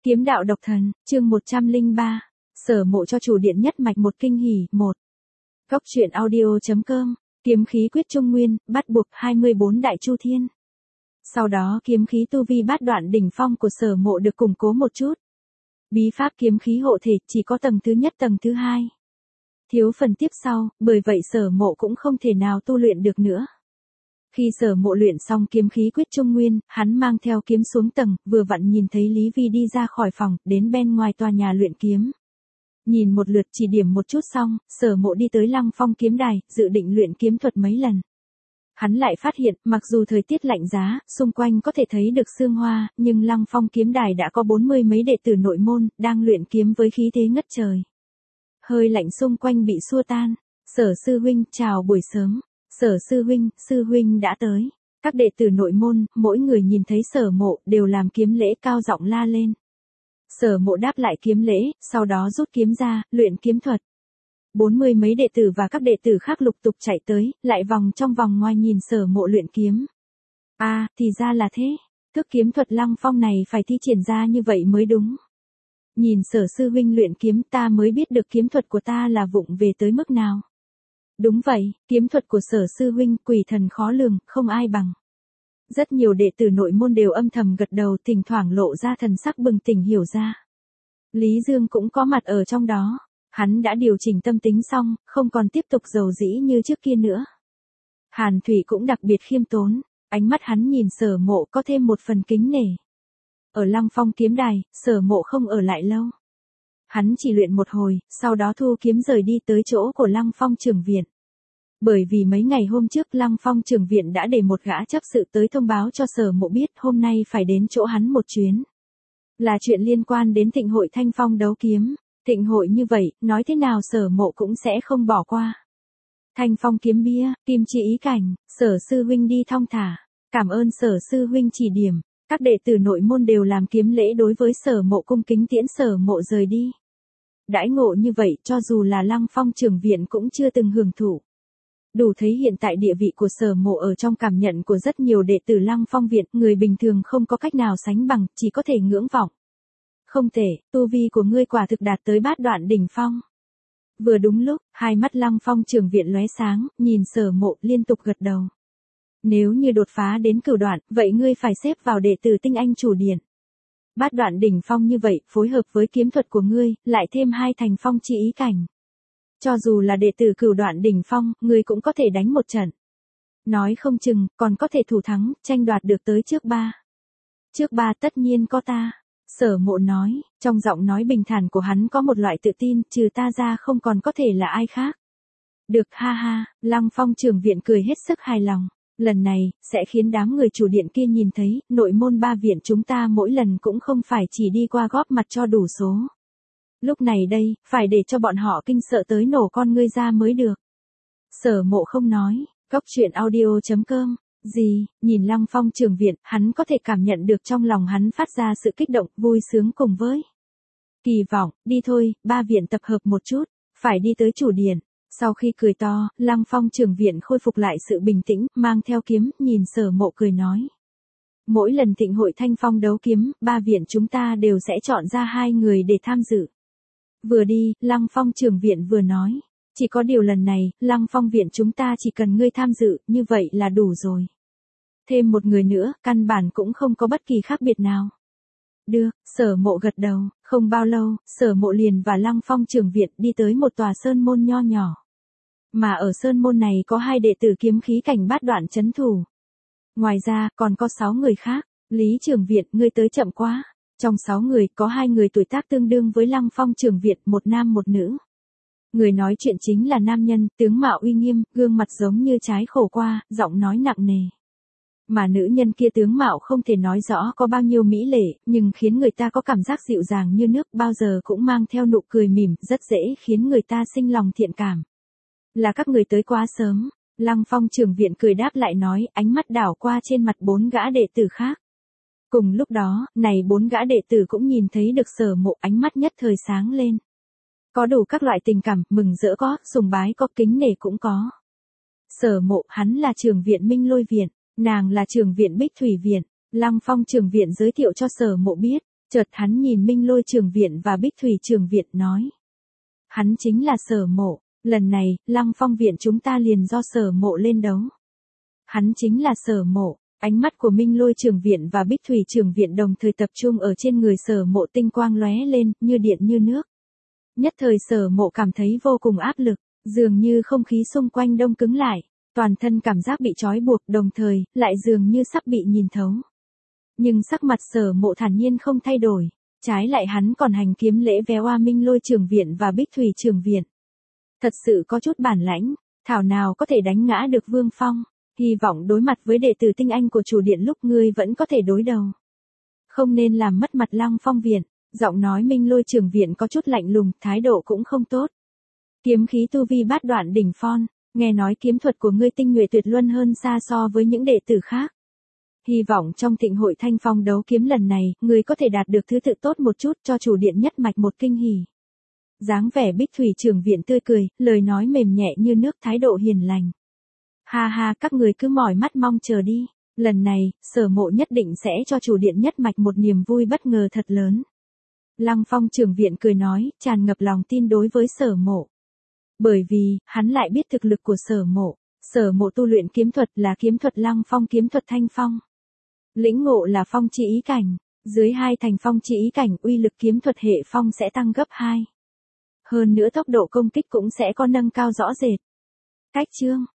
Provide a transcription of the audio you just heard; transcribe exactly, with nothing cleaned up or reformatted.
Kiếm đạo độc thần, chương một trăm lẻ ba. Sở Mộ cho chủ điện nhất mạch một kinh hỉ, một. Góc truyện audio.com, kiếm khí quyết trung nguyên, bắt buộc hai mươi bốn đại chu thiên. Sau đó kiếm khí tu vi bát đoạn đỉnh phong của Sở Mộ được củng cố một chút. Bí pháp kiếm khí hộ thể chỉ có tầng thứ nhất tầng thứ hai. Thiếu phần tiếp sau, bởi vậy Sở Mộ cũng không thể nào tu luyện được nữa. Khi Sở Mộ luyện xong kiếm khí quyết trung nguyên, hắn mang theo kiếm xuống tầng, vừa vặn nhìn thấy Lý Vi đi ra khỏi phòng, đến bên ngoài tòa nhà luyện kiếm. Nhìn một lượt chỉ điểm một chút xong, Sở Mộ đi tới Lăng Phong kiếm đài, dự định luyện kiếm thuật mấy lần. Hắn lại phát hiện, mặc dù thời tiết lạnh giá, xung quanh có thể thấy được sương hoa, nhưng Lăng Phong kiếm đài đã có bốn mươi mấy đệ tử nội môn, đang luyện kiếm với khí thế ngất trời. Hơi lạnh xung quanh bị xua tan. Sở sư huynh, chào buổi sớm. Sở sư huynh, sư huynh đã tới. Các đệ tử nội môn, mỗi người nhìn thấy Sở Mộ, đều làm kiếm lễ cao giọng la lên. Sở Mộ đáp lại kiếm lễ, sau đó rút kiếm ra, luyện kiếm thuật. Bốn mươi mấy đệ tử và các đệ tử khác lục tục chạy tới, lại vòng trong vòng ngoài nhìn Sở Mộ luyện kiếm. À, thì ra là thế. Thức kiếm thuật Lăng Phong này phải thi triển ra như vậy mới đúng. Nhìn Sở sư huynh luyện kiếm, ta mới biết được kiếm thuật của ta là vụng về tới mức nào. Đúng vậy, kiếm thuật của Sở sư huynh quỷ thần khó lường, không ai bằng. Rất nhiều đệ tử nội môn đều âm thầm gật đầu, thỉnh thoảng lộ ra thần sắc bừng tỉnh hiểu ra. Lý Dương cũng có mặt ở trong đó. Hắn đã điều chỉnh tâm tính xong, không còn tiếp tục dầu dĩ như trước kia nữa. Hàn Thủy cũng đặc biệt khiêm tốn, ánh mắt hắn nhìn Sở Mộ có thêm một phần kính nể. Ở Lăng Phong kiếm đài, Sở Mộ không ở lại lâu. Hắn chỉ luyện một hồi, sau đó thu kiếm rời đi tới chỗ của Lăng Phong trưởng viện. Bởi vì mấy ngày hôm trước Lăng Phong trưởng viện đã để một gã chấp sự tới thông báo cho Sở Mộ biết hôm nay phải đến chỗ hắn một chuyến. Là chuyện liên quan đến thịnh hội Thanh Phong đấu kiếm. Thịnh hội như vậy, nói thế nào Sở Mộ cũng sẽ không bỏ qua. Thanh Phong kiếm bia, kim chi ý cảnh, Sở sư huynh đi thong thả. Cảm ơn Sở sư huynh chỉ điểm. Các đệ tử nội môn đều làm kiếm lễ đối với Sở Mộ cung kính tiễn Sở Mộ rời đi. Đãi ngộ như vậy cho dù là Lăng Phong trưởng viện cũng chưa từng hưởng thụ. Đủ thấy hiện tại địa vị của Sở Mộ ở trong cảm nhận của rất nhiều đệ tử Lăng Phong viện, người bình thường không có cách nào sánh bằng, chỉ có thể ngưỡng vọng. Không thể, tu vi của ngươi quả thực đạt tới bát đoạn đỉnh phong. Vừa đúng lúc, hai mắt Lăng Phong trưởng viện lóe sáng, nhìn Sở Mộ liên tục gật đầu. Nếu như đột phá đến cửu đoạn, vậy ngươi phải xếp vào đệ tử tinh anh chủ điện. Bát đoạn đỉnh phong như vậy, phối hợp với kiếm thuật của ngươi, lại thêm hai thành phong chi ý cảnh. Cho dù là đệ tử cửu đoạn đỉnh phong, ngươi cũng có thể đánh một trận. Nói không chừng, còn có thể thủ thắng, tranh đoạt được tới trước ba. Trước ba tất nhiên có ta. Sở Mộ nói, trong giọng nói bình thản của hắn có một loại tự tin, trừ ta ra không còn có thể là ai khác. Được, ha ha, Lăng Phong trưởng viện cười hết sức hài lòng. Lần này, sẽ khiến đám người chủ điện kia nhìn thấy, nội môn ba viện chúng ta mỗi lần cũng không phải chỉ đi qua góp mặt cho đủ số. Lúc này đây, phải để cho bọn họ kinh sợ tới nổ con ngươi ra mới được. Sở Mộ không nói, góc truyện audio.com. Gì, nhìn Lăng Phong trưởng viện, hắn có thể cảm nhận được trong lòng hắn phát ra sự kích động, vui sướng cùng với. Kỳ vọng, đi thôi, ba viện tập hợp một chút, phải đi tới chủ điện. Sau khi cười to, Lăng Phong trưởng viện khôi phục lại sự bình tĩnh, mang theo kiếm, nhìn Sở Mộ cười nói. Mỗi lần thịnh hội Thanh Phong đấu kiếm, ba viện chúng ta đều sẽ chọn ra hai người để tham dự. Vừa đi, Lăng Phong trưởng viện vừa nói. Chỉ có điều lần này, Lăng Phong viện chúng ta chỉ cần ngươi tham dự, như vậy là đủ rồi. Thêm một người nữa, căn bản cũng không có bất kỳ khác biệt nào. Được, Sở Mộ gật đầu, không bao lâu, Sở Mộ liền và Lăng Phong trưởng viện đi tới một tòa sơn môn nho nhỏ. Mà ở sơn môn này có hai đệ tử kiếm khí cảnh bát đoạn chấn thủ. Ngoài ra, còn có sáu người khác. Lý trưởng viện, ngươi tới chậm quá. Trong sáu người, có hai người tuổi tác tương đương với Lăng Phong trưởng viện, một nam một nữ. Người nói chuyện chính là nam nhân, tướng mạo uy nghiêm, gương mặt giống như trái khổ qua, giọng nói nặng nề. Mà nữ nhân kia tướng mạo không thể nói rõ có bao nhiêu mỹ lệ, nhưng khiến người ta có cảm giác dịu dàng như nước, bao giờ cũng mang theo nụ cười mỉm, rất dễ khiến người ta sinh lòng thiện cảm. Là các người tới quá sớm. Lăng Phong trưởng viện cười đáp lại nói, ánh mắt đảo qua trên mặt bốn gã đệ tử khác. Cùng lúc đó, này bốn gã đệ tử cũng nhìn thấy được Sở Mộ, ánh mắt nhất thời sáng lên. Có đủ các loại tình cảm, mừng rỡ có, sùng bái có, kính nể cũng có. Sở Mộ, hắn là trưởng viện Minh Lôi viện, nàng là trưởng viện Bích Thủy viện. Lăng Phong trưởng viện giới thiệu cho Sở Mộ biết, Chợt hắn nhìn Minh Lôi trưởng viện và Bích Thủy trưởng viện nói. Hắn chính là Sở Mộ, lần này, Lăng Phong viện chúng ta liền do Sở Mộ lên đấu. Hắn chính là Sở Mộ, ánh mắt của Minh Lôi trưởng viện và Bích Thủy trưởng viện đồng thời tập trung ở trên người Sở Mộ, tinh quang lóe lên, như điện như nước. Nhất thời Sở Mộ cảm thấy vô cùng áp lực, dường như không khí xung quanh đông cứng lại, toàn thân cảm giác bị trói buộc, đồng thời, lại dường như sắp bị nhìn thấu. Nhưng sắc mặt Sở Mộ thản nhiên không thay đổi, trái lại hắn còn hành kiếm lễ véo oa Minh Lôi trưởng viện và Bích Thủy trưởng viện. Thật sự có chút bản lãnh, thảo nào có thể đánh ngã được Vương Phong, hy vọng đối mặt với đệ tử tinh anh của chủ điện lúc ngươi vẫn có thể đối đầu. Không nên làm mất mặt Lăng Phong viện, giọng nói Minh Lôi trưởng viện có chút lạnh lùng, thái độ cũng không tốt. Kiếm khí tu vi bát đoạn đỉnh phong, nghe nói kiếm thuật của ngươi tinh nhuệ tuyệt luân hơn xa so với những đệ tử khác. Hy vọng trong thịnh hội Thanh Phong đấu kiếm lần này, ngươi có thể đạt được thứ tự tốt một chút cho chủ điện nhất mạch một kinh hỉ. Dáng vẻ Bích Thủy trưởng viện tươi cười, lời nói mềm nhẹ như nước, thái độ hiền lành. Ha ha, các người cứ mỏi mắt mong chờ đi, lần này, Sở Mộ nhất định sẽ cho chủ điện nhất mạch một niềm vui bất ngờ thật lớn. Lăng Phong trưởng viện cười nói, tràn ngập lòng tin đối với Sở Mộ. Bởi vì, hắn lại biết thực lực của Sở Mộ, Sở Mộ tu luyện kiếm thuật là kiếm thuật Lăng Phong, kiếm thuật Thanh Phong. Lĩnh ngộ là phong chi ý cảnh, dưới hai thành phong chi ý cảnh, uy lực kiếm thuật hệ phong sẽ tăng gấp hai. Hơn nữa tốc độ công kích cũng sẽ có nâng cao rõ rệt. Cách chương